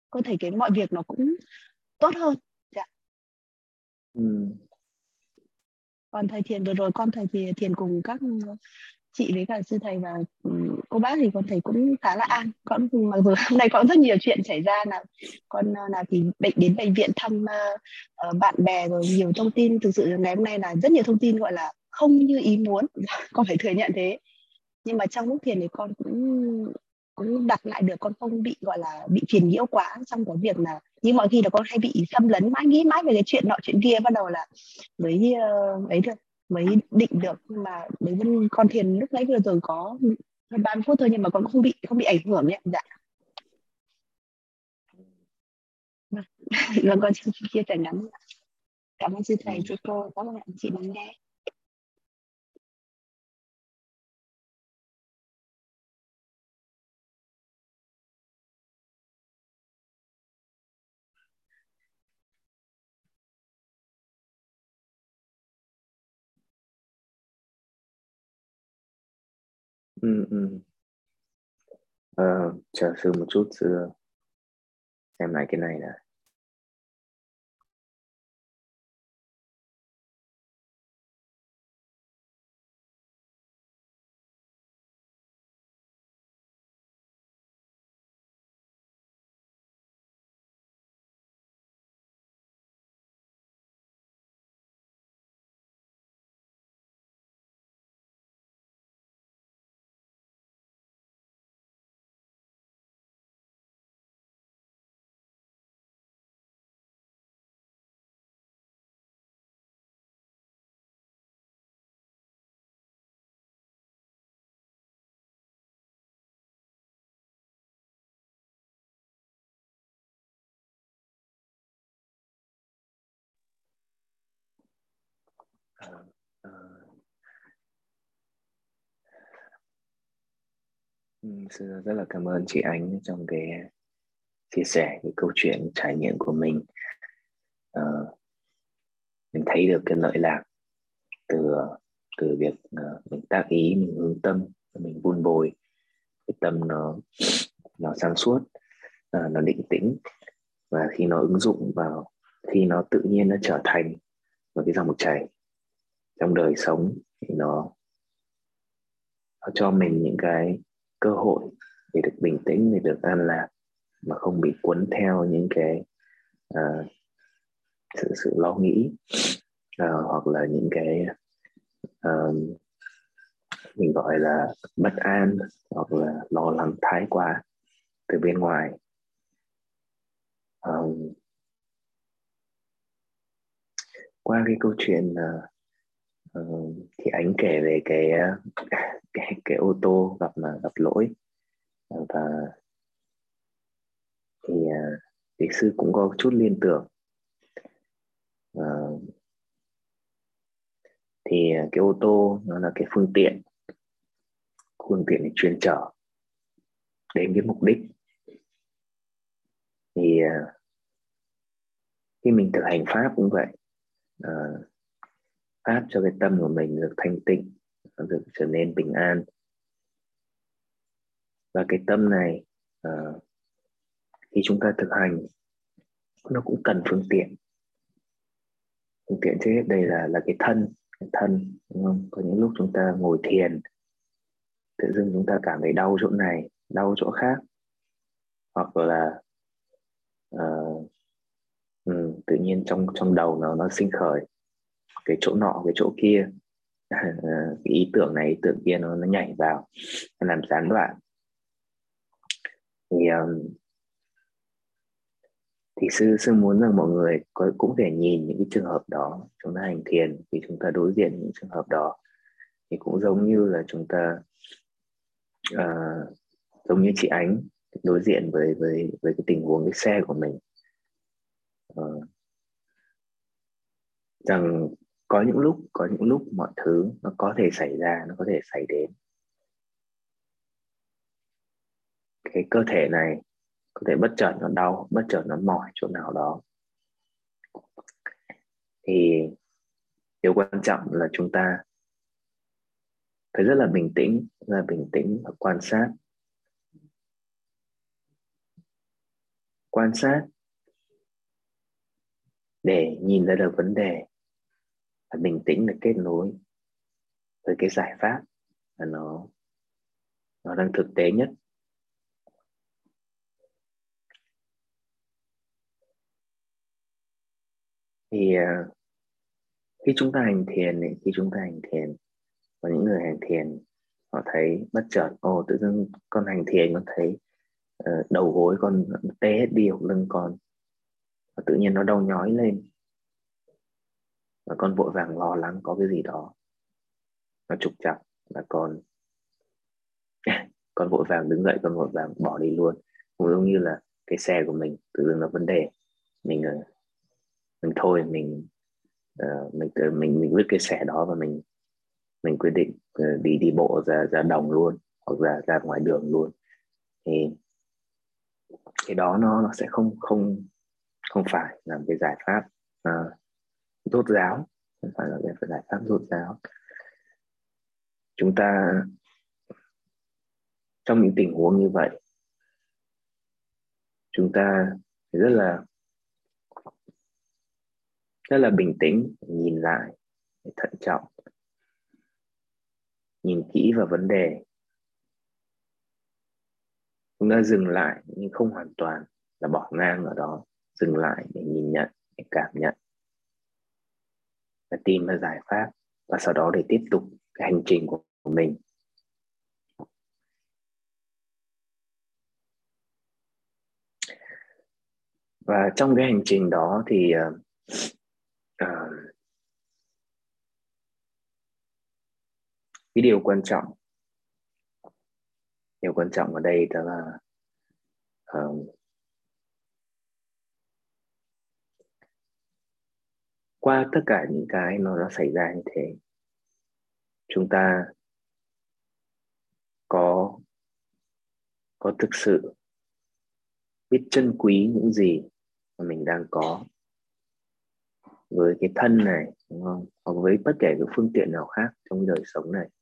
con thấy cái mọi việc nó cũng tốt hơn. Dạ. Ừ. Còn thầy Thiền vừa rồi con thầy thì Thiền cùng các chị với cả sư thầy và cô bác thì con thấy cũng khá là an. Con mặc dù hôm nay có rất nhiều chuyện xảy ra, là con là thì đến bệnh viện thăm bạn bè rồi nhiều thông tin, thực sự ngày hôm nay là rất nhiều thông tin gọi là không như ý muốn. Con phải thừa nhận thế, nhưng mà trong lúc thiền thì con cũng cũng đặt lại được, con không bị gọi là bị phiền nhiễu quá trong cái việc là như mọi khi là con hay bị xâm lấn mãi, nghĩ mãi về cái chuyện nọ chuyện kia, bắt đầu là mới ấy được, mới định được. Nhưng mà đấy vẫn con thiền lúc nãy vừa rồi có hơn 30 phút thôi, nhưng mà con cũng không bị ảnh hưởng nhé. Dạ. Vâng, con xin chia sẻ ngắn. Cảm ơn sư thầy, sư cô, các bạn chị lắng nghe. Ừ. Ừ. Chờ sư một chút, sư xem lại cái này đã. Ờ, ờ, Sư rất là cảm ơn chị Ánh trong cái chia sẻ cái câu chuyện trải nghiệm của mình. Ờ, mình thấy được cái lợi lạc từ từ việc mình tác ý, mình hướng tâm, mình vun bồi cái tâm nó sáng suốt, nó định tĩnh, và khi nó ứng dụng vào, khi nó tự nhiên nó trở thành một cái dòng chảy trong đời sống, thì nó cho mình những cái cơ hội để được bình tĩnh, để được an lạc, mà không bị cuốn theo những cái sự lo nghĩ, hoặc là những cái mình gọi là bất an, hoặc là lo lắng thái quá từ bên ngoài. Qua cái câu chuyện thì anh kể về cái ô tô gặp lỗi, và thì sư cũng có chút liên tưởng. Ờ, thì cái ô tô nó là cái phương tiện để chuyên chở đến cái mục đích. Thì khi mình thực hành pháp cũng vậy, pháp cho cái tâm của mình được thanh tịnh, được trở nên bình an. Và cái tâm này khi chúng ta thực hành, nó cũng cần phương tiện. Phương tiện trước hết đây là cái thân, đúng không? Có những lúc chúng ta ngồi thiền, tự dưng chúng ta cảm thấy đau chỗ này, đau chỗ khác, hoặc là tự nhiên trong đầu nó sinh khởi cái chỗ nọ cái chỗ kia, cái ý tưởng này ý tưởng kia nó nhảy vào, nó làm gián đoạn. Thì sư muốn rằng mọi người cũng thể nhìn những cái trường hợp đó. Chúng ta hành thiền thì chúng ta đối diện những trường hợp đó, thì cũng giống như là chúng ta giống như chị Ánh đối diện với cái tình huống cái xe của mình, rằng có những lúc mọi thứ nó có thể xảy ra, nó có thể xảy đến. Cái cơ thể này có thể bất chợt nó đau, bất chợt nó mỏi chỗ nào đó. Thì điều quan trọng là chúng ta phải rất là bình tĩnh và quan sát quan sát để nhìn ra được vấn đề và bình tĩnh để kết nối với cái giải pháp và nó đang thực tế nhất. Thì khi chúng ta hành thiền, có những người hành thiền họ thấy bất chợt, tự dưng con hành thiền con thấy đầu gối con tê hết đi, hoặc lưng con, và tự nhiên nó đau nhói lên, và con vội vàng lo lắng có cái gì đó nó trục trặc, và con vội vàng đứng dậy, con vội vàng bỏ đi luôn. Cũng giống như là cái xe của mình tự dưng nó vấn đề, mình thôi mình vứt cái xe đó, và mình quyết định đi bộ ra đồng luôn, hoặc ra ngoài đường luôn. Thì cái đó nó sẽ không phải là cái giải pháp rốt ráo, không phải là cái giải pháp rốt ráo. Chúng ta trong những tình huống như vậy, chúng ta rất là bình tĩnh, nhìn lại, thận trọng, nhìn kỹ vào vấn đề. Chúng ta dừng lại nhưng không hoàn toàn là bỏ ngang ở đó, dừng lại để nhìn nhận, để cảm nhận và tìm ra giải pháp, và sau đó để tiếp tục cái hành trình của mình. Và trong cái hành trình đó thì cái điều quan trọng ở đây đó là qua tất cả những cái nó xảy ra như thế, chúng ta có thực sự biết trân quý những gì mà mình đang có với cái thân này, đúng không? Hoặc với bất kể cái phương tiện nào khác trong đời sống này.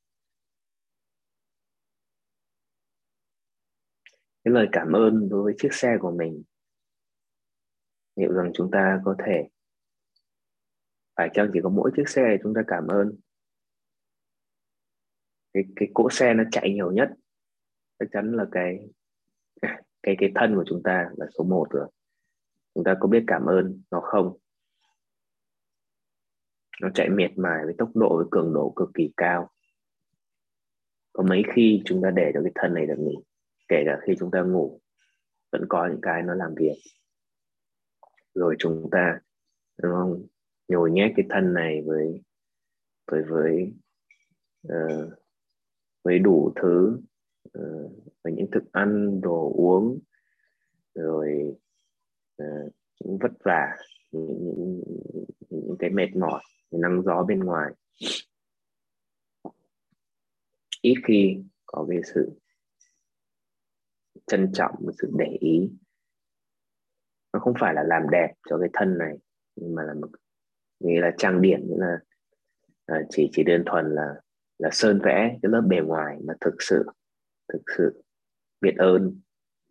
Cái lời cảm ơn đối với chiếc xe của mình, liệu rằng chúng ta có thể, phải chăng chỉ có mỗi chiếc xe chúng ta cảm ơn? Cái cỗ xe nó chạy nhiều nhất chắc chắn là cái thân của chúng ta là số 1 rồi. Chúng ta có biết cảm ơn nó không? Nó chạy miệt mài với tốc độ, với cường độ cực kỳ cao. Có mấy khi chúng ta để cho cái thân này được nghỉ, kể cả khi chúng ta ngủ vẫn có những cái nó làm việc. Rồi chúng ta, đúng không, nhồi nhét cái thân này với đủ thứ, với những thức ăn, đồ uống, rồi những vất vả, những cái mệt mỏi, những nắng gió bên ngoài. Ít khi có cái sự trân trọng, một sự để ý. Nó không phải là làm đẹp cho cái thân này, nhưng mà là nghĩa là trang điểm, nghĩa là chỉ đơn thuần là sơn vẽ cái lớp bề ngoài, mà thực sự biết ơn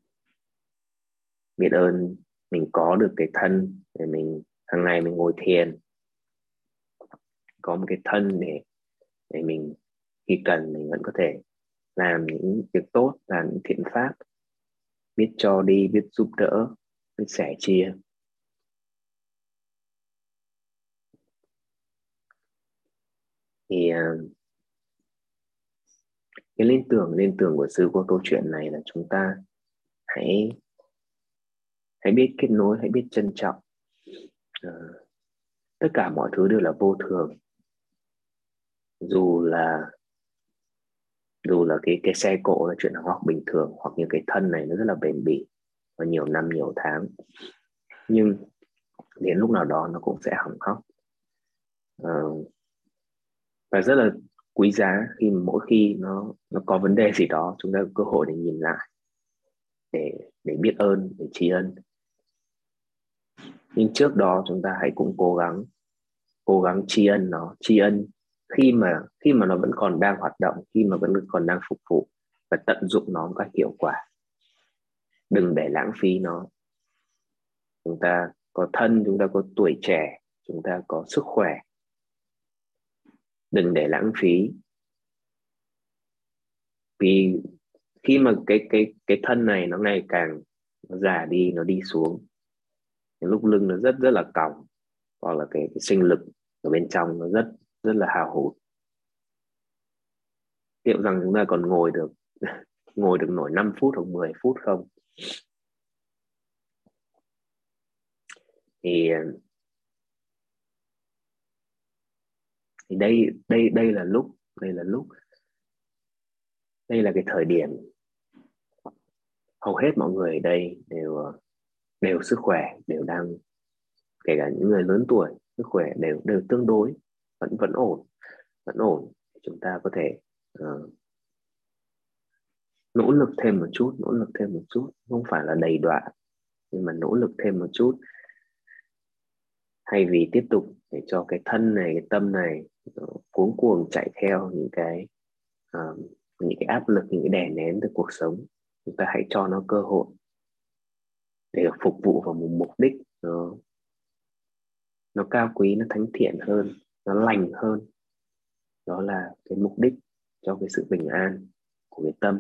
mình có được cái thân để mình hàng ngày mình ngồi thiền, có một cái thân để mình khi cần mình vẫn có thể làm những việc tốt, làm những thiện pháp, biết cho đi, biết giúp đỡ, biết sẻ chia. Thì cái liên tưởng của sư qua câu chuyện này là chúng ta hãy biết kết nối, hãy biết trân trọng. Tất cả mọi thứ đều là vô thường. Dù là cái xe cộ là chuyện hoặc bình thường, hoặc như cái thân này nó rất là bền bỉ và nhiều năm nhiều tháng, nhưng đến lúc nào đó nó cũng sẽ hỏng hóc. Và rất là quý giá khi mỗi khi nó có vấn đề gì đó, chúng ta có cơ hội để nhìn lại, để biết ơn, để tri ân. Nhưng trước đó chúng ta hãy cũng cố gắng tri ân khi mà nó vẫn còn đang hoạt động, khi mà vẫn còn đang phục vụ, và tận dụng nó một cách hiệu quả. Đừng để lãng phí nó. chúng ta có thân, chúng ta có tuổi trẻ, chúng ta có sức khỏe. Đừng để lãng phí. Vì khi mà cái thân này nó ngày càng nó già đi, nó đi xuống, lúc lưng nó rất rất là còng, hoặc là cái sinh lực ở bên trong nó rất rất là hao hụt. Liệu rằng chúng ta còn ngồi được ngồi được nổi 5 phút hoặc 10 phút không? Thì đây là lúc đây là cái thời điểm hầu hết mọi người ở đây đều sức khỏe, đều đang, kể cả những người lớn tuổi, sức khỏe đều tương đối vẫn ổn. Chúng ta có thể nỗ lực thêm một chút, không phải là đầy đọa, nhưng mà nỗ lực thêm một chút, thay vì tiếp tục để cho cái thân này, cái tâm này cuống cuồng chạy theo những cái áp lực, những cái đè nén từ cuộc sống. Chúng ta hãy cho nó cơ hội để phục vụ vào một mục đích nó cao quý, nó thánh thiện hơn, nó lành hơn. Đó là cái mục đích cho cái sự bình an của cái tâm.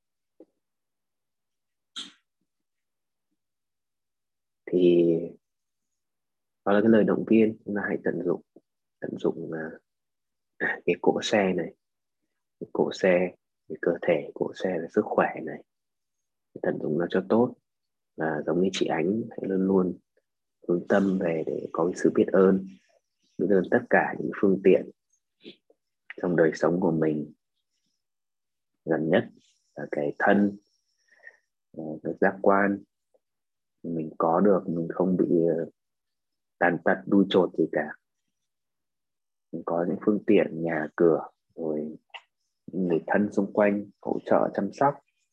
Thì đó là cái lời động viên. Chúng ta hãy tận dụng cái cỗ xe này, cái cỗ xe, cái cơ thể, cỗ xe là sức khỏe này, tận dụng nó cho tốt. Và giống như chị Ánh, hãy luôn luôn hướng tâm về để có cái sự biết ơn tất cả những phương tiện trong đời sống của mình. Gần nhất là cái thân, cái giác quan mình có được, mình không bị tàn tật đuôi chột gì cả. Mình có những phương tiện, nhà cửa, rồi những người thân xung quanh hỗ trợ chăm sóc,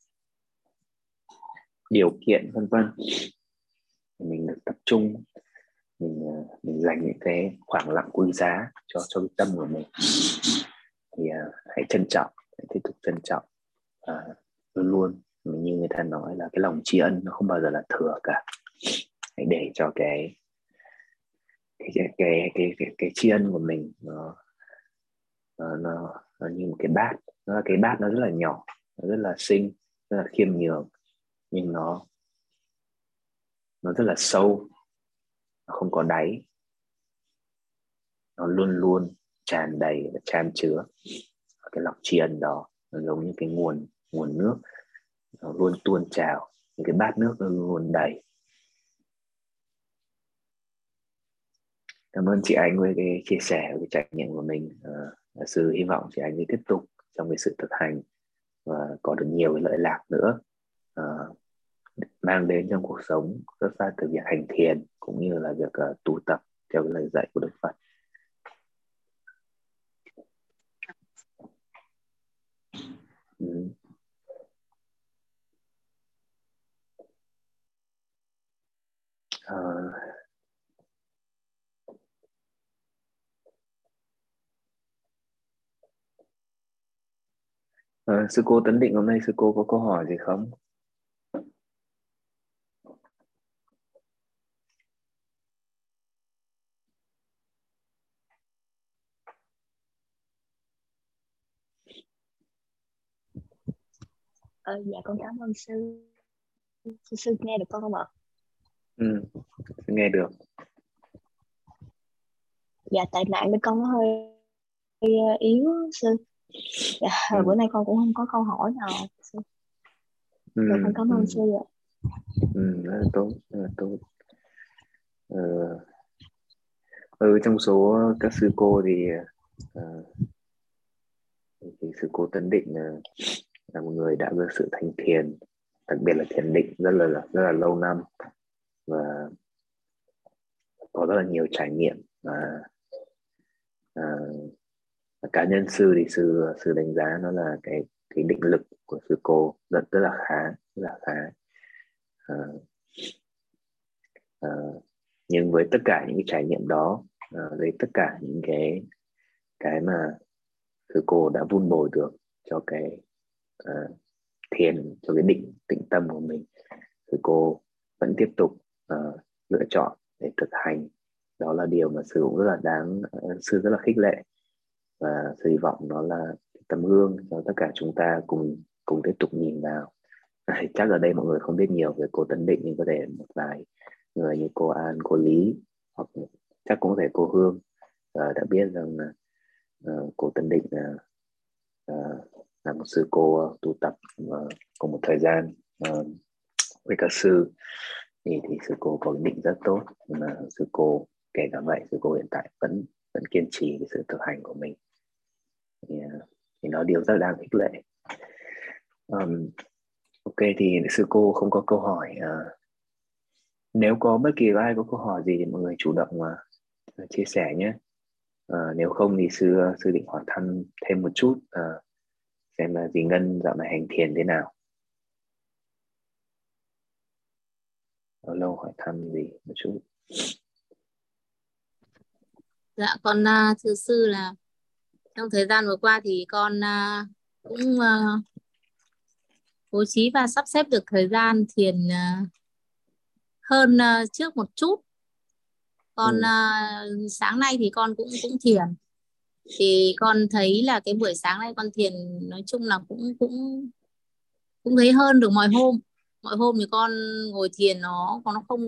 điều kiện vân vân. Mình được tập trung, mình dành những cái khoảng lặng quý giá cho cái tâm của mình. Thì hãy trân trọng, hãy tiếp tục trân trọng. Luôn luôn như người ta nói là cái lòng tri ân nó không bao giờ là thừa cả. Hãy để cho cái tri ân của mình nó như một cái bát. Nó là cái bát, nó rất là nhỏ, nó rất là xinh, rất là khiêm nhường, nhưng nó rất là sâu, nó không có đáy. Nó luôn luôn tràn đầy và chan chứa cái lòng tri ân đó. Nó giống như cái nguồn nước, nó luôn tuôn trào, những cái bát nước nó luôn đầy. Cảm ơn chị Anh với cái chia sẻ, cái trải nghiệm của mình. Sư hy vọng chị Anh sẽ tiếp tục trong cái sự thực hành và có được nhiều cái lợi lạc nữa mang đến trong cuộc sống, xuất phát từ việc hành thiền cũng như là việc tu tập theo cái lời dạy của Đức Phật. Sư cô Tấn Định, hôm nay sư cô có câu hỏi gì không? Dạ con cảm ơn sư. Sư nghe được con không ạ? Nghe được. Dạ tại mạng bên con nó hơi yếu sư. Dạ, bữa nay con cũng không có câu hỏi nào sư. Dạ con cảm ơn sư ạ. Rất là tốt, rất là tốt. Trong số các sư cô thì sư cô Tấn Định là một người đã có sự thành thiền, đặc biệt là thiền định rất là lâu năm, và có rất là nhiều trải nghiệm. Và cá nhân sư thì sư đánh giá nó là cái định lực của sư cô rất là khá. Nhưng với tất cả những cái trải nghiệm đó, với tất cả những cái mà sư cô đã vun bồi được cho cái thiền, cho cái tĩnh tâm của mình, sư cô vẫn tiếp tục lựa chọn để thực hành. Đó là điều mà sư cũng rất là sư rất là khích lệ, và sư hy vọng nó là tấm gương cho tất cả chúng ta cùng cùng tiếp tục nhìn vào. Chắc ở đây mọi người không biết nhiều về cô Tân Định, nhưng có thể một vài người như cô An, cô Lý, hoặc chắc cũng có thể cô Hương đã biết rằng là cô Tân Định là một sư cô tu tập cùng một thời gian với các sư, thì sư cô có định rất tốt, nhưng mà sư cô kể cả vậy, sư cô hiện tại vẫn kiên trì cái sự thực hành của mình, thì nó điều rất đáng khích lệ. Ok, thì sư cô không có câu hỏi. Nếu có bất kỳ ai có câu hỏi gì thì mọi người chủ động chia sẻ nhé. Nếu không thì sư định hỏi thăm thêm một chút, xem là dì Ngân dạo này hành thiền thế nào. Lâu hỏi thăm gì một chút. Dạ con thưa sư là trong thời gian vừa qua thì con cũng bố trí và sắp xếp được thời gian thiền hơn trước một chút. Con sáng nay thì con cũng thiền, thì con thấy là cái buổi sáng nay con thiền nói chung là cũng thấy hơn được mọi hôm. Mọi hôm thì con ngồi thiền nó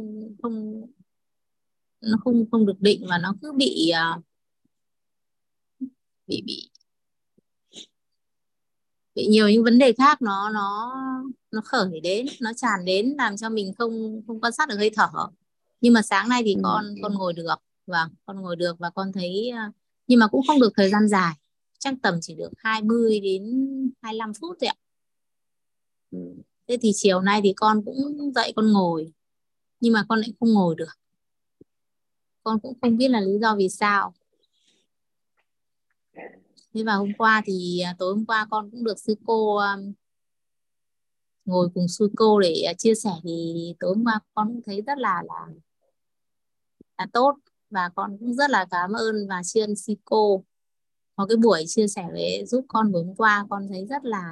không được định, và nó cứ bị nhiều những vấn đề khác nó khởi đến, nó tràn đến, làm cho mình không quan sát được hơi thở. Nhưng mà sáng nay thì con ngồi được. Vâng, con ngồi được và con thấy nhưng mà cũng không được thời gian dài, chắc tầm chỉ được 20 đến 25 phút thôi ạ. Thế thì chiều nay thì con cũng dậy con ngồi, nhưng mà con lại không ngồi được. Con cũng không biết là lý do vì sao. Thế và hôm qua thì tối hôm qua con cũng được sư cô ngồi cùng sư cô để chia sẻ, thì tối hôm qua con cũng thấy rất là tốt, và con cũng rất là cảm ơn và tri ân sư cô. Có cái buổi chia sẻ với giúp con buổi hôm qua, con thấy rất là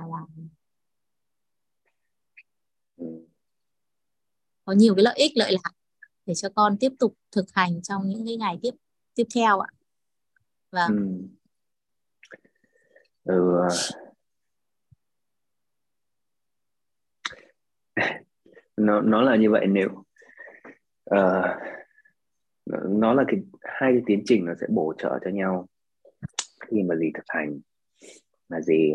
có nhiều cái lợi ích lợi lạc để cho con tiếp tục thực hành trong những cái ngày tiếp theo ạ. Vâng. Nó là như vậy. Nếu nó là hai cái tiến trình nó sẽ bổ trợ cho nhau khi mà gì thực hành, là gì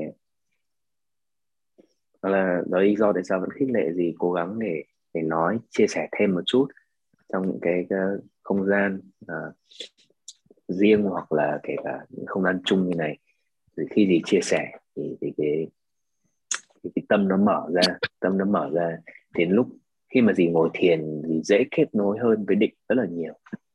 đó lý do tại sao vẫn khích lệ gì cố gắng để nói chia sẻ thêm một chút trong những cái không gian riêng, hoặc là kể cả những không gian chung như này. Thì khi gì chia sẻ thì cái tâm nó mở ra, thì lúc khi mà gì ngồi thiền thì dễ kết nối hơn với định rất là nhiều.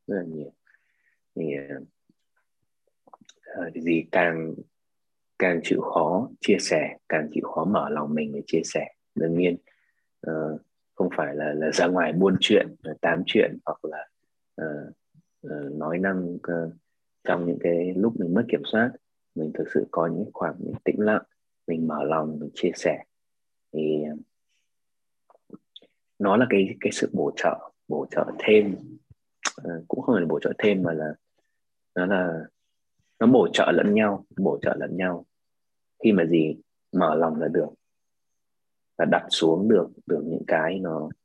Thì gì càng chịu khó chia sẻ, càng chịu khó mở lòng mình để chia sẻ. Đương nhiên không phải là ra ngoài buôn chuyện, tám chuyện, hoặc là nói năng trong những cái lúc mình mất kiểm soát. Mình thực sự có những khoảng mình tĩnh lặng, mình mở lòng, mình chia sẻ, thì nó là cái sự bổ trợ thêm. Cũng không phải là bổ trợ thêm, mà là nó bổ trợ lẫn nhau. Khi mà gì mở lòng là được, và đặt xuống được những cái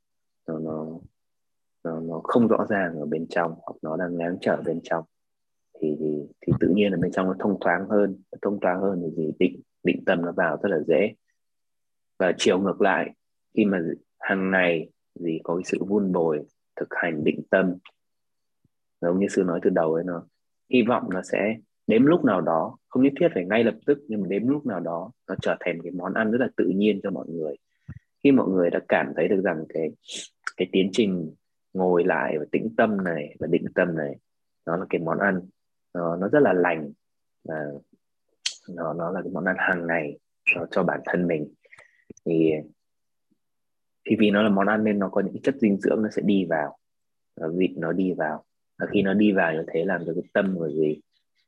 nó không rõ ràng ở bên trong, hoặc nó đang ngáng trở bên trong, thì tự nhiên ở bên trong nó thông thoáng hơn thì gì định tâm nó vào rất là dễ. Và chiều ngược lại, khi mà hàng ngày gì có cái sự vun bồi thực hành định tâm, giống như sư nói từ đầu ấy, nó hy vọng nó sẽ đến lúc nào đó, không nhất thiết phải ngay lập tức, nhưng mà đến lúc nào đó nó trở thành cái món ăn rất là tự nhiên cho mọi người. Khi mọi người đã cảm thấy được rằng cái tiến trình ngồi lại và tĩnh tâm này và định tâm này, nó là cái món ăn, nó rất là lành, và nó là cái món ăn hàng ngày cho bản thân mình. Thì vì nó là món ăn nên nó có những chất dinh dưỡng, nó sẽ đi vào, vị nó đi vào, và khi nó đi vào như thế làm cho cái tâm của gì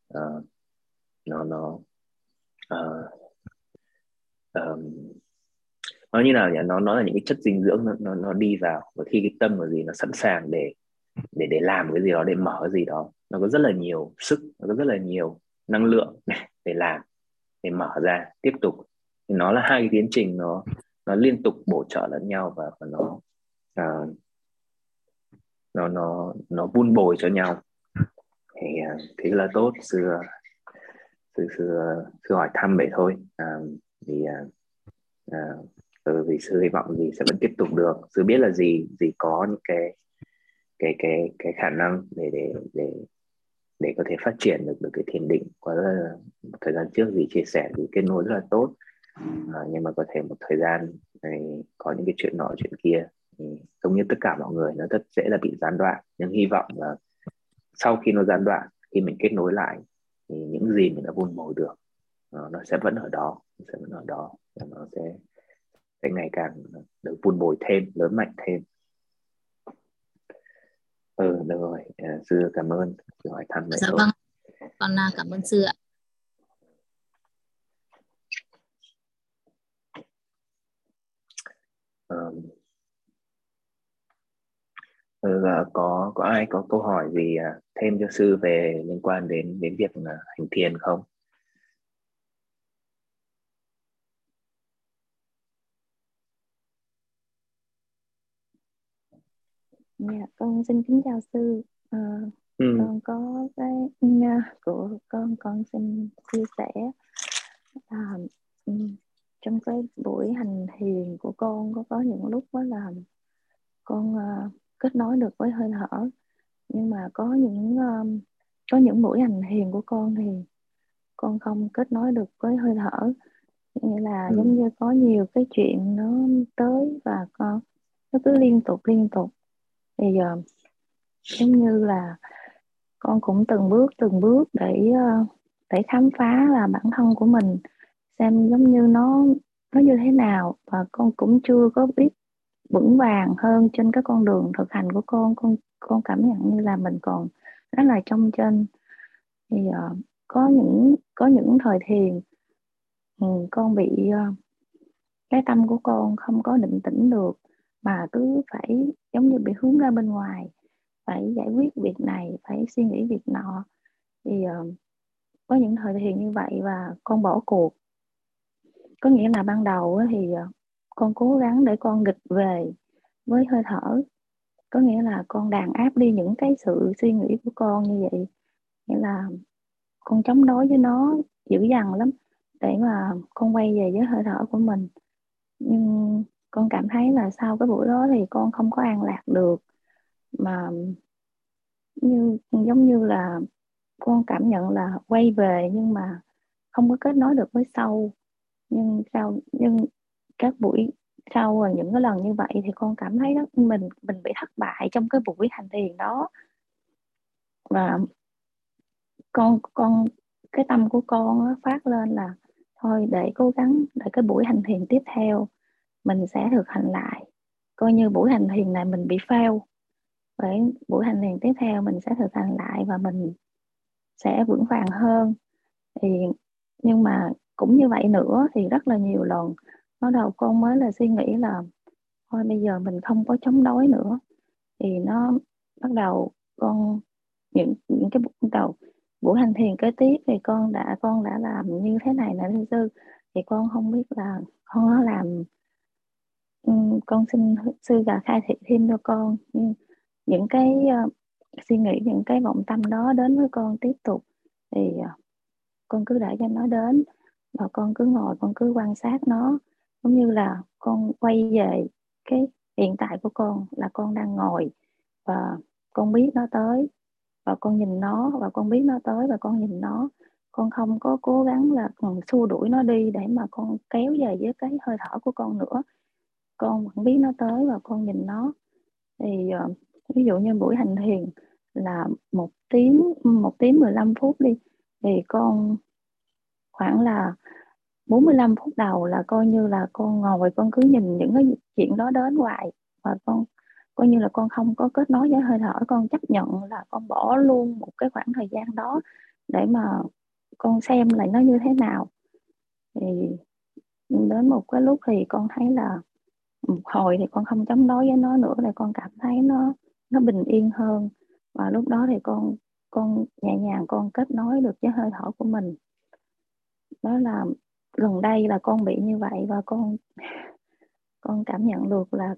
nó như nào nhỉ, nó là những cái chất dinh dưỡng, nó đi vào, và khi cái tâm của gì nó sẵn sàng để làm cái gì đó, để mở cái gì đó, nó có rất là nhiều sức, nó có rất là nhiều năng lượng để làm, để mở ra tiếp tục. Thì nó là hai cái tiến trình, nó liên tục bổ trợ lẫn nhau, và nó à, nó vun bồi cho nhau. Thì thế là tốt. Sư hỏi thăm vậy thôi. Vì à, vì sư hy vọng gì sẽ vẫn tiếp tục được. Sư biết là gì có những cái khả năng để có thể phát triển được cái thiền định. Có là một thời gian trước gì chia sẻ thì kết nối rất là tốt, nhưng mà có thể một thời gian này có những cái chuyện nọ chuyện kia, thì giống như tất cả mọi người, nó rất dễ là bị gián đoạn. Nhưng hy vọng là sau khi nó gián đoạn, khi mình kết nối lại, thì những gì mình đã vun bồi được nó sẽ vẫn ở đó, và nó sẽ ngày càng được vun bồi thêm, lớn mạnh thêm. Được rồi. Sư cảm ơn, sư hỏi thăm vậy Dạ thôi. vâng, con cảm ơn sư ạ. Và có ai có câu hỏi gì thêm cho sư về liên quan đến việc hành thiền không? Dạ, con xin kính chào sư. Con có cái của con xin chia sẻ là trong cái buổi hành thiền của con có những lúc đó là con kết nối được với hơi thở, nhưng mà có những buổi hành thiền của con thì con không kết nối được với hơi thở. Nghĩa là giống như có nhiều cái chuyện nó tới và nó cứ liên tục. Thì giống như là con cũng từng bước để khám phá là bản thân của mình, xem giống như nó như thế nào, và con cũng chưa có biết vững vàng hơn trên cái con đường thực hành của con cảm nhận như là mình còn rất là trong trên. Thì có những thời thiền con bị cái tâm của con không có định tĩnh được, mà cứ phải giống như bị hướng ra bên ngoài, phải giải quyết việc này, phải suy nghĩ việc nọ. Thì có những thời thiền như vậy và con bỏ cuộc. Có nghĩa là ban đầu thì con cố gắng để con nghịch về với hơi thở, có nghĩa là con đàn áp đi những cái sự suy nghĩ của con như vậy. Nghĩa là con chống đối với nó dữ dằn lắm để mà con quay về với hơi thở của mình. Nhưng con cảm thấy là sau cái buổi đó thì con không có an lạc được, mà giống như là con cảm nhận là quay về nhưng mà không có kết nối được với sâu. Nhưng các buổi sau và những cái lần như vậy thì con cảm thấy đó mình bị thất bại trong cái buổi hành thiền đó. Và con cái tâm của con nó phát lên là thôi, để cố gắng để cái buổi hành thiền tiếp theo mình sẽ thực hành lại, coi như buổi hành thiền này mình bị fail, vậy buổi hành thiền tiếp theo mình sẽ thực hành lại và mình sẽ vững vàng hơn. Thì nhưng mà cũng như vậy nữa, thì rất là nhiều lần bắt đầu con mới là suy nghĩ là thôi bây giờ mình không có chống đối nữa. Thì nó bắt đầu những cái đầu buổi hành thiền kế tiếp thì con đã làm như thế này nè thưa sư. Thì con không biết là con có làm con xin sư là khai thị thêm cho con những cái suy nghĩ, những cái vọng tâm đó đến với con tiếp tục. Thì con cứ để cho nó đến và con cứ ngồi, con cứ quan sát nó, giống như là con quay về cái hiện tại của con là con đang ngồi và con biết nó tới và con nhìn nó, và con biết nó tới và con nhìn nó. Con không có cố gắng là còn xua đuổi nó đi để mà con kéo về với cái hơi thở của con nữa. Con vẫn biết nó tới và con nhìn nó. Thì ví dụ như buổi hành thiền là 1 tiếng 15 phút đi, thì con khoảng là 45 phút đầu là coi như là con ngồi con cứ nhìn những cái chuyện đó đến hoài, và con coi như là con không có kết nối với hơi thở. Con chấp nhận là con bỏ luôn một cái khoảng thời gian đó để mà con xem lại nó như thế nào. Thì đến một cái lúc thì con thấy là một hồi thì con không chống đối với nó nữa, để con cảm thấy nó bình yên hơn. Và lúc đó thì con nhẹ nhàng con kết nối được với hơi thở của mình. Đó là gần đây là con bị như vậy, và con cảm nhận được là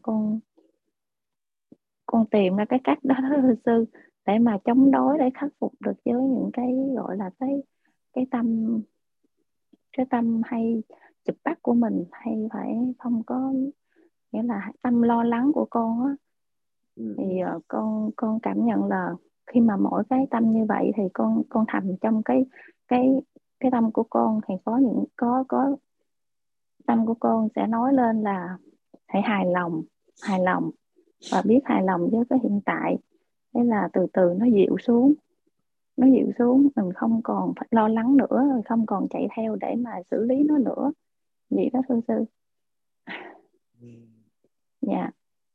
con tìm ra cái cách đó đó thưa sư, để mà chống đối, để khắc phục được với những cái gọi là cái tâm hay chụp bắt của mình, hay phải không có, nghĩa là tâm lo lắng của con á. Thì con cảm nhận là khi mà mỗi cái tâm như vậy thì con thầm trong cái tâm của con thì có những có tâm của con sẽ nói lên là hãy hài lòng và biết hài lòng với cái hiện tại. Thế là từ từ nó dịu xuống, mình không còn phải lo lắng nữa, rồi không còn chạy theo để mà xử lý nó nữa. Vậy đó thưa sư. Dạ.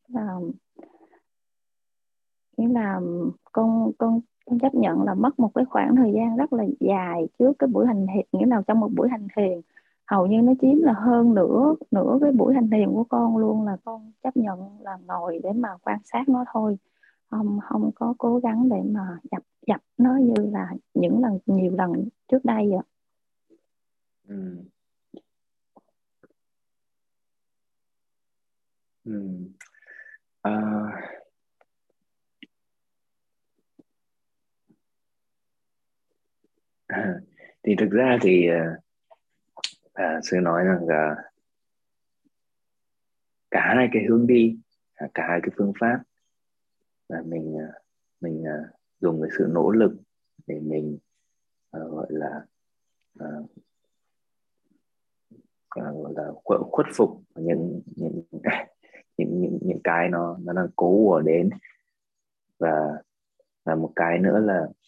Nghĩa là con chấp nhận là mất một cái khoảng thời gian rất là dài trước cái buổi hành thiền, nghĩa là trong một buổi hành thiền hầu như nó chiếm là hơn nửa cái buổi hành thiền của con luôn, là con chấp nhận là ngồi để mà quan sát nó thôi, không có cố gắng để mà dập nó như là nhiều lần trước đây vậy. Thì thực ra thì sư nói rằng cả hai cái hướng đi, cả hai cái phương pháp là mình dùng cái sự nỗ lực để mình gọi là gọi là khuất phục những cái nó đang cố ùa đến, và một cái nữa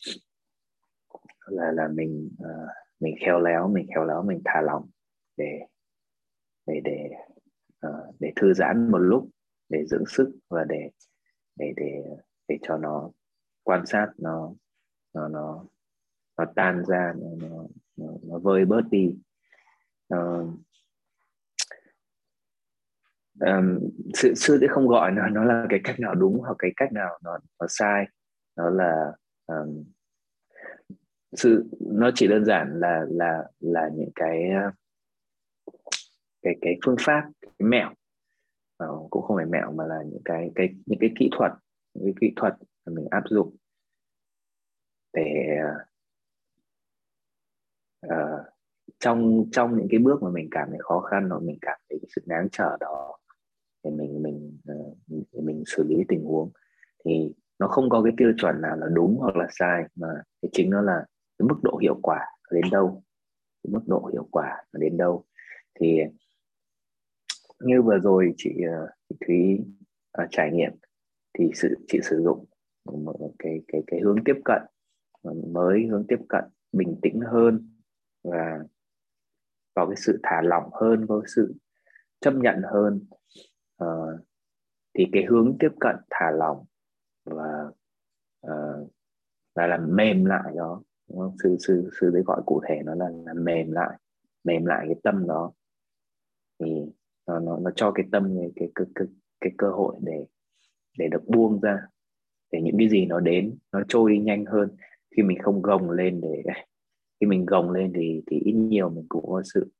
là mình khéo léo mình thả lỏng để thư giãn một lúc, để dưỡng sức, và để cho nó quan sát, nó tan ra, nó vơi bớt đi. Sư sẽ không gọi nó là cái cách nào đúng hoặc cái cách nào nó sai. Nó là nó chỉ đơn giản là những cái phương pháp, cái mẹo, cũng không phải mẹo mà là những cái kỹ thuật, mà mình áp dụng để trong những cái bước mà mình cảm thấy khó khăn, hoặc mình cảm thấy sự ngáng trở đó, để mình xử lý tình huống. Thì nó không có cái tiêu chuẩn nào là đúng hoặc là sai, mà cái chính nó là cái mức độ hiệu quả đến đâu. Thì như vừa rồi chị Thúy trải nghiệm, thì chị sử dụng một cái hướng tiếp cận mới, hướng tiếp cận bình tĩnh hơn, và có cái sự thả lỏng hơn, có cái sự chấp nhận hơn. Thì cái hướng tiếp cận thả lỏng và làm mềm lại đó, đúng không? Sư đấy gọi cụ thể nó là mềm lại cái tâm đó. Thì nó cho cái tâm cái cơ hội để được buông ra, để những cái gì nó đến nó trôi đi nhanh hơn. Khi mình không gồng lên khi mình gồng lên thì ít nhiều mình cũng có sự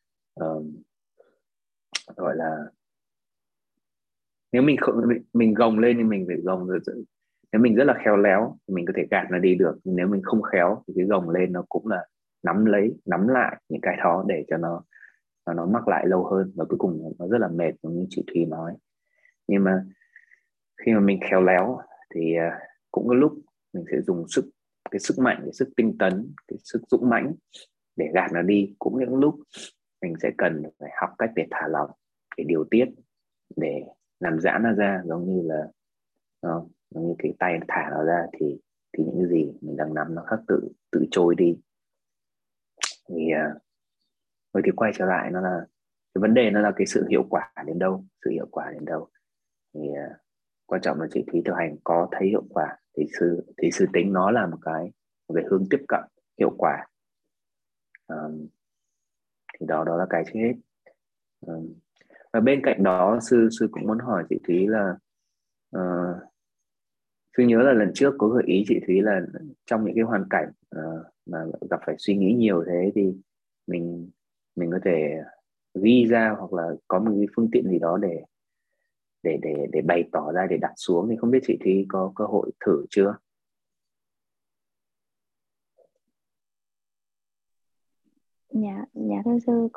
gọi là, nếu mình gồng lên thì mình phải gồng rồi. Nếu mình rất là khéo léo thì mình có thể gạt nó đi được, nhưng nếu mình không khéo thì cái gồng lên nó cũng là nắm lại những cái đó để cho nó mắc lại lâu hơn, và cuối cùng nó rất là mệt, giống như chị Thùy nói. Nhưng mà khi mà mình khéo léo thì cũng có lúc mình sẽ dùng cái sức mạnh, cái sức tinh tấn, cái sức dũng mãnh để gạt nó đi. Cũng những lúc mình sẽ cần phải học cách để thả lỏng, để điều tiết, để làm giãn nó ra, giống như cái tay thả nó ra thì những cái gì mình đang nắm nó khắc tự trôi đi. Thì thì quay trở lại, nó là cái vấn đề, nó là cái sự hiệu quả đến đâu. Thì quan trọng là chị Thúy thực hành có thấy hiệu quả thì sư tính nó là một cái hướng tiếp cận hiệu quả. Thì đó là cái trước hết. Và bên cạnh đó sư cũng muốn hỏi chị Thúy là Sư nhớ là lần trước có gợi ý chị Thúy là trong những cái hoàn cảnh mà gặp phải suy nghĩ nhiều thế thì mình mình có thể ghi ra, hoặc là có một cái phương tiện gì đó để bày tỏ ra, để đặt xuống. Thì không biết chị Thúy có cơ hội thử chưa? Dạ thưa sư,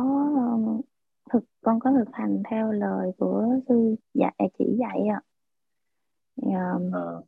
con có thực hành theo lời của sư chỉ dạy ạ. Dạ, Ờ,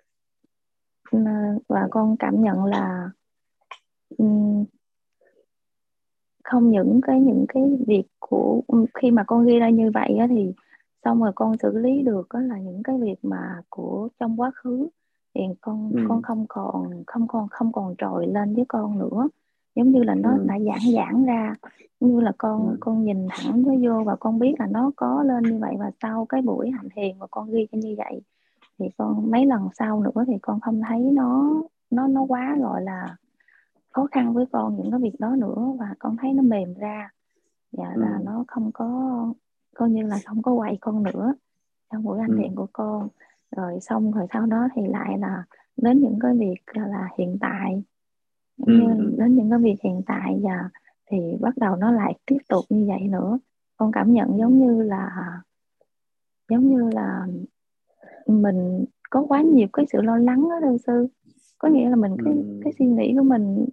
và con cảm nhận là ừm, không những cái việc của khi mà con ghi ra như vậy á, thì xong rồi con xử lý được đó là những cái việc mà của trong quá khứ, thì con ừ, không còn trồi lên với con nữa, giống như là nó ừ, đã giãn ra, như là con ừ, con nhìn thẳng nó vô và con biết là nó có lên như vậy, và sau cái buổi hành thiền mà con ghi cho như vậy thì con mấy lần sau nữa thì con không thấy nó quá gọi là khó khăn với con những cái việc đó nữa, và con thấy nó mềm ra. Dạ, là ừ, nó không có, coi như là không có quậy con nữa trong buổi hành ừ, thiền của con. Rồi xong rồi sau đó thì lại là đến những cái việc là hiện tại, ừ, như ừ, đến những cái việc hiện tại, và thì bắt đầu nó lại tiếp tục như vậy nữa. Con cảm nhận ừ, giống như là mình có quá nhiều cái sự lo lắng đó thưa sư. Có nghĩa là mình ừ, cái suy nghĩ của mình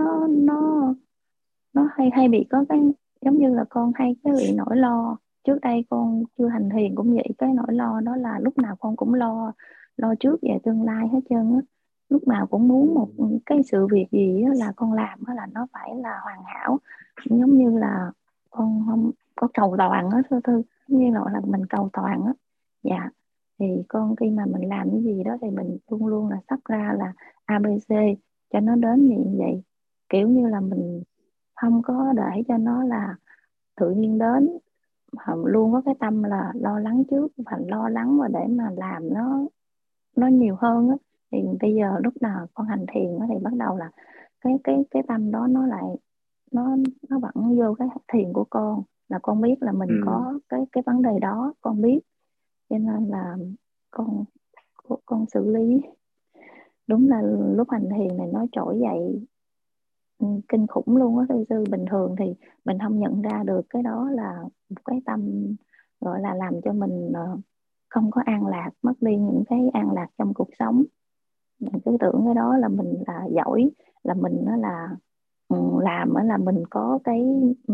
nó hay hay bị có cái, giống như là con hay cái bị nỗi lo. Trước đây con chưa hành thiền cũng vậy, cái nỗi lo đó là lúc nào con cũng lo trước về tương lai hết trơn á. Lúc nào cũng ừ, muốn một cái sự việc gì á là con làm á là nó phải là hoàn hảo, giống như là con không có cầu toàn á thưa thư, giống như là mình cầu toàn á. Dạ, thì con khi mà mình làm cái gì đó thì mình luôn luôn là sắp ra là ABC cho nó đến như vậy, kiểu như là mình không có để cho nó là tự nhiên đến, mà luôn có cái tâm là lo lắng trước và lo lắng và để mà làm nó nhiều hơn á. Thì bây giờ lúc nào con hành thiền á thì bắt đầu là cái tâm đó nó lại nó nó vẫn vô cái thiền của con, là con biết là mình ừ, có cái vấn đề đó, con biết, cho nên là con con xử lý. Đúng là lúc hành thiền này nó trỗi dậy kinh khủng luôn á thưa sư. Bình thường thì mình không nhận ra được cái đó là một cái tâm gọi là làm cho mình không có an lạc, mất đi những cái an lạc trong cuộc sống. Mình cứ tưởng cái đó là mình là giỏi, là mình nó là làm á là mình có cái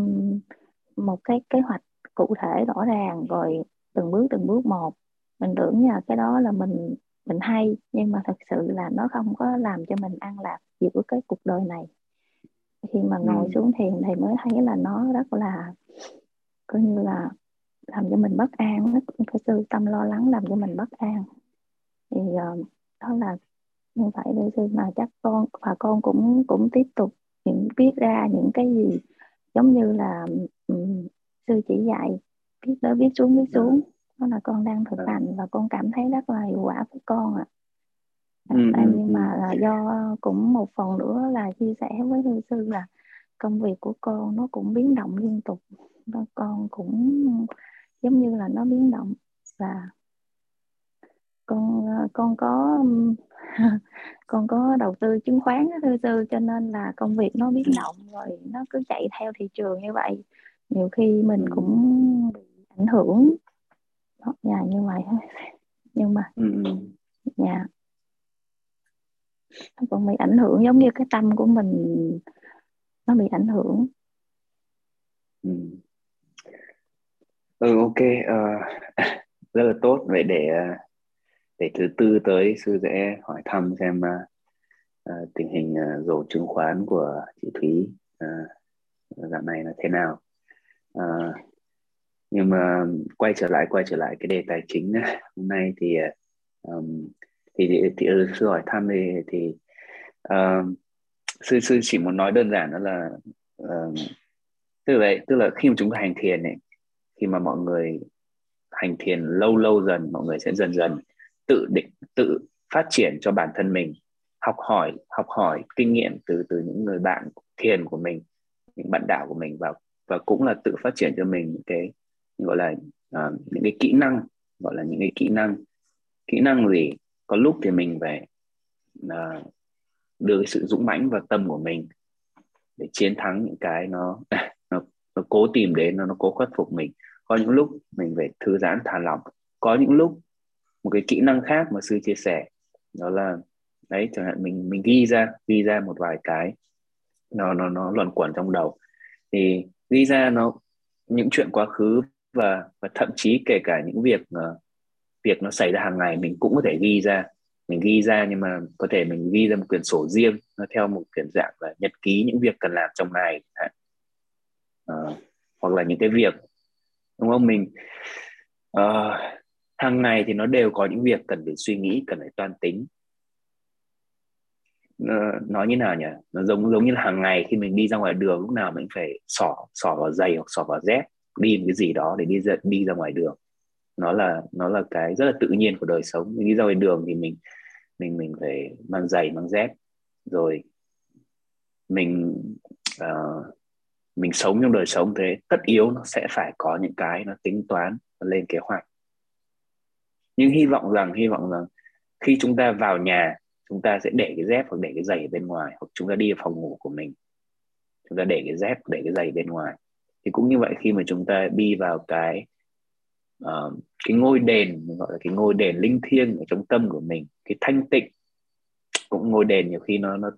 một cái kế hoạch cụ thể rõ ràng rồi, từng bước một. Mình tưởng là cái đó là mình hay, nhưng mà thật sự là nó không có làm cho mình an lạc giữa cái cuộc đời này. Khi mà ngồi ừ, xuống thiền thì mới thấy là nó rất là, coi như là làm cho mình bất an. Cái sự tâm lo lắng làm cho mình bất an. Thì đó là như vậy để sư, mà chắc con cũng cũng tiếp tục viết ra những cái gì giống như là sư chỉ dạy, viết đó, viết ờ, xuống. Đó là con đang thực ờ, hành và con cảm thấy rất là hiệu quả với con ạ. ừ, ừ, Nhưng ừ, mà là do cũng một phần nữa là chia sẻ với thư sư là công việc của con nó cũng biến động liên tục, và con cũng giống như là nó biến động, và con có con có đầu tư chứng khoán á thưa sư, cho nên là công việc nó biến động rồi nó cứ chạy theo thị trường như vậy, nhiều khi ừ, mình cũng bị ảnh hưởng đó, nhà như vậy thôi. Nhưng mà ừ, ừ, nhà nó cũng bị ảnh hưởng, giống như cái tâm của mình nó bị ảnh hưởng. ừ. Ừ, ok. ờ, Rất là tốt. Vậy để thứ tư tới sư sẽ hỏi thăm xem tình hình rổ chứng khoán của chị Thúy dạo này là thế nào. Ờ, nhưng mà quay trở lại cái đề tài chính á. Hôm nay thì um, sư hỏi thăm thì ờ, sư chỉ muốn nói đơn giản đó là ờ, tức là khi mà chúng ta hành thiền này, khi mà mọi người hành thiền lâu lâu dần, mọi người sẽ dần dần tự phát triển cho bản thân mình, học hỏi kinh nghiệm từ từ những người bạn thiền của mình, những bạn đạo của mình, và cũng là tự phát triển cho mình những cái gọi là những cái kỹ năng, gọi là những cái kỹ năng gì, có lúc thì mình phải đưa cái sự dũng mãnh vào tâm của mình để chiến thắng những cái nó cố tìm đến, nó cố khuất phục mình. Có những lúc mình phải thư giãn thả lỏng. Có những lúc một cái kỹ năng khác mà sư chia sẻ đó là đấy, chẳng hạn mình ghi ra một vài cái nó luẩn quẩn trong đầu, thì ghi ra những chuyện quá khứ, và thậm chí kể cả những việc nó xảy ra hàng ngày mình cũng có thể ghi ra. Mình ghi ra nhưng mà có thể mình ghi ra một quyển sổ riêng, nó theo một quyển dạng là nhật ký những việc cần làm trong ngày. Hoặc là những cái việc, đúng không, mình hàng ngày thì nó đều có những việc cần phải suy nghĩ, cần phải toan tính. Nói như nào nhỉ, nó giống như là hàng ngày khi mình đi ra ngoài đường, lúc nào mình phải xỏ vào giày hoặc xỏ vào dép, đi một cái gì đó để đi ra ngoài đường. Nó là cái rất là tự nhiên của đời sống. Mình đi ra ngoài đường thì mình phải mang giày mang dép, rồi mình sống trong đời sống thế, tất yếu nó sẽ phải có những cái nó tính toán, nó lên kế hoạch. Nhưng hy vọng rằng khi chúng ta vào nhà, chúng ta sẽ để cái dép hoặc để cái giày ở bên ngoài, hoặc chúng ta đi vào phòng ngủ của mình, chúng ta để cái dép, để cái giày bên ngoài. Thì cũng như vậy, khi mà chúng ta đi vào cái ngôi đền, mình gọi là cái ngôi đền linh thiêng ở trong tâm của mình, cái thanh tịnh. Cũng ngôi đền nhiều khi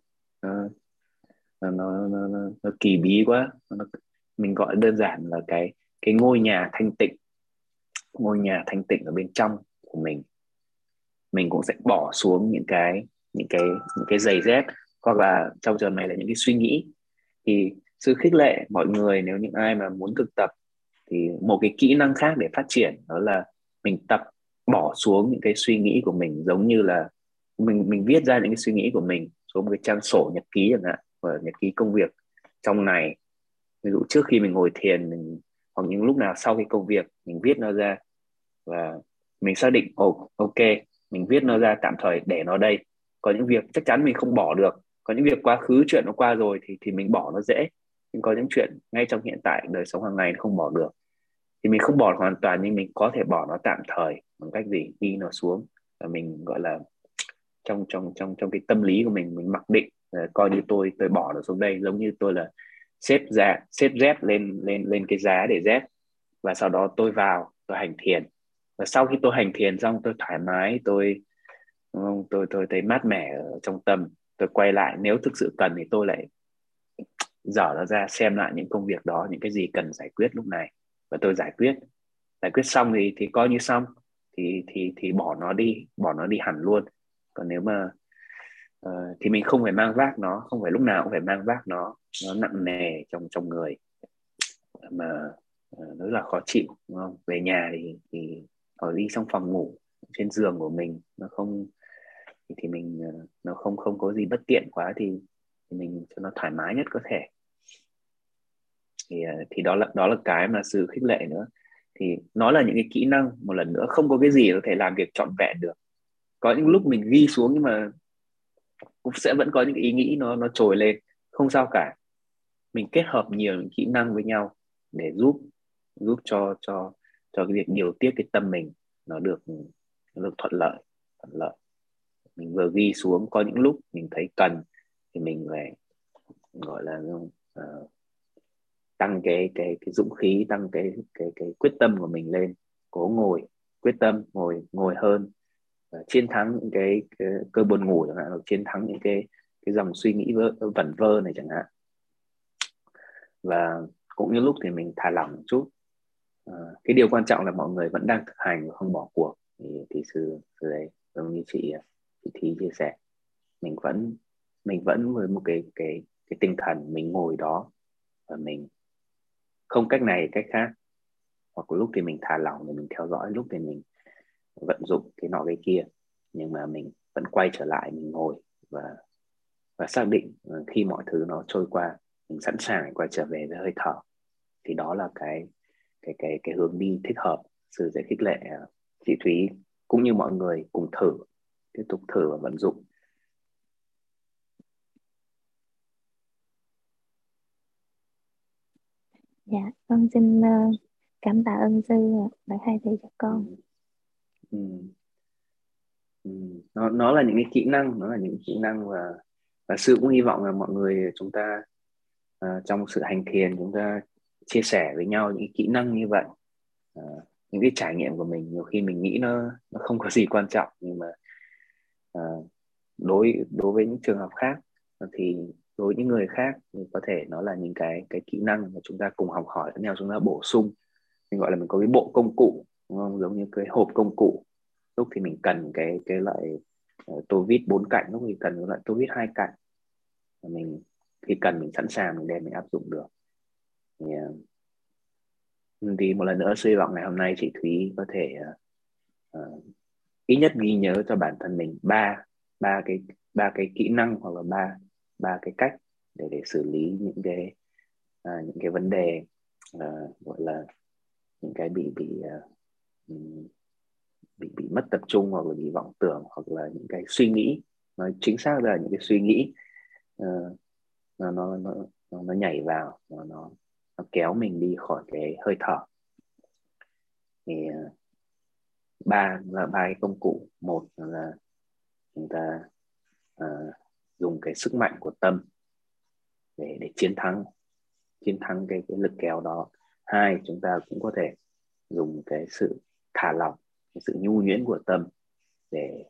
nó kỳ bí quá, mình gọi đơn giản là cái ngôi nhà thanh tịnh. Ngôi nhà thanh tịnh ở bên trong của mình cũng sẽ bỏ xuống những cái giày dép, hoặc là trong trường này là những cái suy nghĩ. Thì sự khích lệ mọi người, nếu những ai mà muốn thực tập, thì một cái kỹ năng khác để phát triển đó là mình tập bỏ xuống những cái suy nghĩ của mình, giống như là mình viết ra những cái suy nghĩ của mình xuống một cái trang sổ nhật ký chẳng hạn, và nhật ký công việc trong ngày. Ví dụ trước khi mình ngồi thiền, hoặc những lúc nào sau khi công việc, mình viết nó ra, và mình xác định ok, mình viết nó ra tạm thời để nó đây. Có những việc chắc chắn mình không bỏ được, có những việc quá khứ, chuyện nó qua rồi thì mình bỏ nó dễ. Nhưng có những chuyện ngay trong hiện tại, đời sống hàng ngày không bỏ được, thì mình không bỏ hoàn toàn, nhưng mình có thể bỏ nó tạm thời bằng cách gì, ghi nó xuống. Và mình gọi là trong cái tâm lý của mình mặc định coi như tôi bỏ nó xuống đây, giống như tôi là xếp dép lên cái giá để dép, và sau đó tôi hành thiền. Và sau khi tôi hành thiền xong, tôi thoải mái, tôi thấy mát mẻ ở trong tâm. Tôi quay lại, nếu thực sự cần thì tôi lại dở nó ra, xem lại những công việc đó, những cái gì cần giải quyết lúc này, và tôi giải quyết xong thì coi như xong, thì bỏ nó đi hẳn luôn. Còn nếu mà thì mình không phải mang vác nó, không phải lúc nào cũng phải mang vác nó nặng nề trong người mà rất là khó chịu, đúng không? Về nhà thì ở đi trong phòng ngủ, trên giường của mình, nó không thì mình nó không có gì bất tiện quá, thì mình cho nó thoải mái nhất có thể. Thì đó là cái mà sự khích lệ nữa. Thì nó là những cái kỹ năng, một lần nữa, không có cái gì có thể làm việc trọn vẹn được. Có những lúc mình ghi xuống nhưng mà cũng sẽ vẫn có những ý nghĩ nó trồi lên, không sao cả. Mình kết hợp nhiều những kỹ năng với nhau để giúp cho cái việc điều tiết cái tâm mình nó được thuận lợi. Mình vừa ghi xuống, có những lúc mình thấy cần thì mình phải gọi là tăng cái dũng khí, tăng cái quyết tâm của mình lên, cố quyết tâm ngồi hơn, chiến thắng những cái cơn buồn ngủ chẳng hạn, hoặc chiến thắng những cái dòng suy nghĩ vẩn vơ này chẳng hạn. Và cũng như lúc thì mình thả lỏng một chút. Cái điều quan trọng là mọi người vẫn đang thực hành và không bỏ cuộc. Thì sư đấy, giống như chị Thí chia sẻ, mình vẫn với một cái tinh thần, mình ngồi đó và mình không cách này cách khác. Hoặc lúc thì mình thả lỏng để mình theo dõi, lúc thì mình vận dụng cái nọ cái kia, nhưng mà mình vẫn quay trở lại, mình ngồi và xác định khi mọi thứ nó trôi qua, mình sẵn sàng quay trở về với hơi thở. Thì đó là cái hướng đi thích hợp. Sư sẽ khích lệ chị Thúy cũng như mọi người cùng tiếp tục thử và vận dụng. Dạ, con xin cảm tạ ơn sư đã khai thị cho con. nó là những cái kỹ năng, nó là những kỹ năng, và sư cũng hy vọng là mọi người chúng ta trong sự hành thiền chúng ta chia sẻ với nhau những kỹ năng như vậy. Những cái trải nghiệm của mình nhiều khi mình nghĩ nó không có gì quan trọng, nhưng mà đối với những trường hợp khác thì đối với những người khác thì có thể nó là những cái kỹ năng mà chúng ta cùng học hỏi lẫn nhau, chúng ta bổ sung. Mình gọi là mình có cái bộ công cụ, đúng không? Giống như cái hộp công cụ, lúc thì mình cần cái loại tô vít 4 cạnh, lúc thì cần cái loại tô vít 2 cạnh, và mình khi cần mình sẵn sàng mình đem mình áp dụng được. Thì một lần nữa hy vọng ngày hôm nay chị Thúy có thể ít nhất ghi nhớ cho bản thân mình ba cái kỹ năng, hoặc là ba cái cách để xử lý những cái vấn đề gọi là những cái bị mất tập trung, hoặc là bị vọng tưởng, hoặc là những cái suy nghĩ, nói chính xác là những cái suy nghĩ nó nhảy vào, nó kéo mình đi khỏi cái hơi thở. Thì ba cái công cụ. Một là chúng ta dùng cái sức mạnh của tâm để chiến thắng cái lực kéo đó. Hai, chúng ta cũng có thể dùng cái sự thả lỏng, cái sự nhu nhuyễn của tâm để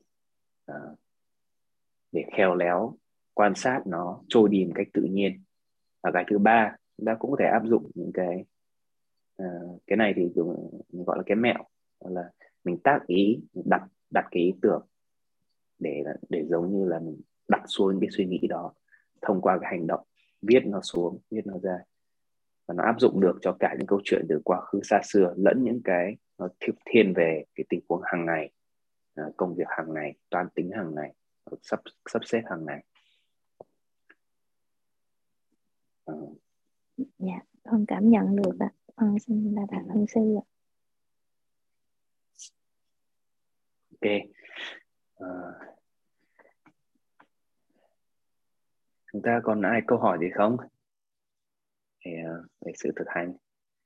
khéo léo quan sát nó trôi đi một cách tự nhiên. Và cái thứ ba, chúng ta cũng có thể áp dụng những cái này thì mình gọi là cái mẹo, là mình tác ý, đặt cái ý tưởng để giống như là mình đặt xuống cái suy nghĩ đó thông qua cái hành động viết nó xuống, viết nó ra, và nó áp dụng được cho cả những câu chuyện từ quá khứ xa xưa lẫn những cái nó thiên về cái tình huống hàng ngày, công việc hàng ngày, toán tính hàng ngày, sắp xếp hàng ngày. Dạ, con cảm nhận được ạ. Con xin đa tạ ơn sư ạ. Ok. Chúng ta còn ai câu hỏi gì không về sự thực hành?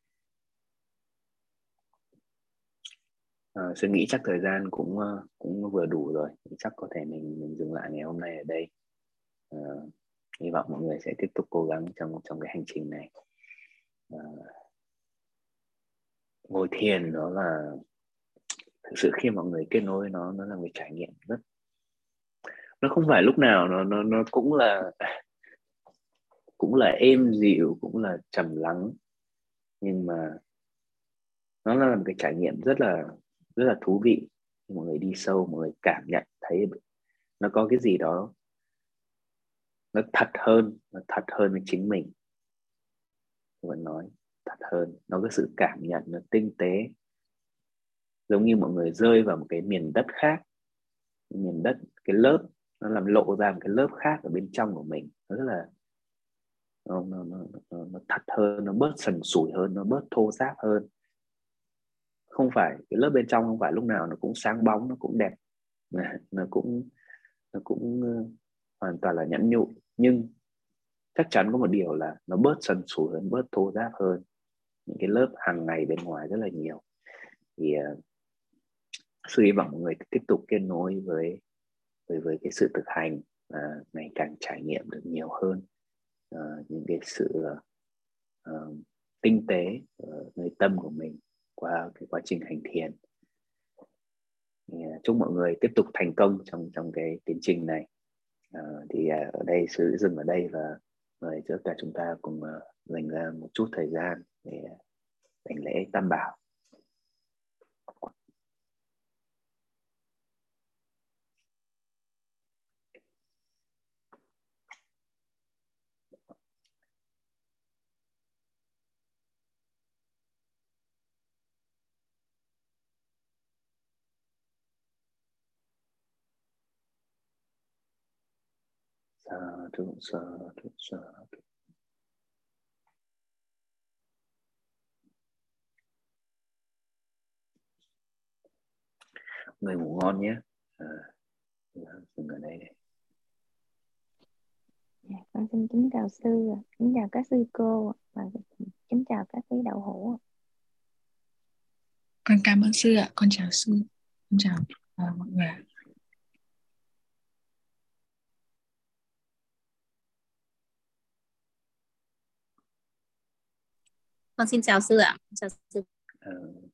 Suy nghĩ chắc thời gian cũng vừa đủ rồi, chắc có thể mình dừng lại ngày hôm nay ở đây. Hy vọng mọi người sẽ tiếp tục cố gắng trong cái hành trình này. Ngồi thiền đó là thực sự khi mọi người kết nối nó là một trải nghiệm nó không phải lúc nào nó cũng là êm dịu, cũng là trầm lắng, nhưng mà nó là một cái trải nghiệm rất là thú vị. Mọi người đi sâu, mọi người cảm nhận thấy nó có cái gì đó nó thật hơn với chính mình. Mọi người nói thật hơn, nó có sự cảm nhận, nó tinh tế, giống như mọi người rơi vào một cái miền đất khác, miền đất, cái lớp nó làm lộ ra một cái lớp khác ở bên trong của mình. Nó rất là nó thật hơn, nó bớt sần sùi hơn, nó bớt thô ráp hơn. Không phải cái lớp bên trong không phải lúc nào nó cũng sáng bóng, nó cũng đẹp, nó cũng hoàn toàn là nhẵn nhụi, nhưng chắc chắn có một điều là nó bớt sần sùi hơn, bớt thô ráp hơn những cái lớp hàng ngày bên ngoài rất là nhiều. Thì sư hy vọng mọi người tiếp tục kết nối với cái sự thực hành, ngày càng trải nghiệm được nhiều hơn những cái sự tinh tế nơi tâm của mình qua cái quá trình hành thiền. Chúc mọi người tiếp tục thành công trong cái tiến trình này. Thì ở đây sư dừng ở đây và mời tất cả chúng ta cùng dành ra một chút thời gian để đảnh lễ Tam Bảo. Sa thụ. Người ngủ ngon nhé. Dừng ở đây. Dạ, con xin kính chào sư, kính chào các sư cô và kính chào các quý đạo hữu. Con cảm ơn sư ạ. Con chào sư. Con chào mọi người. Con xin chào sư ạ. Chào sư. Ờ,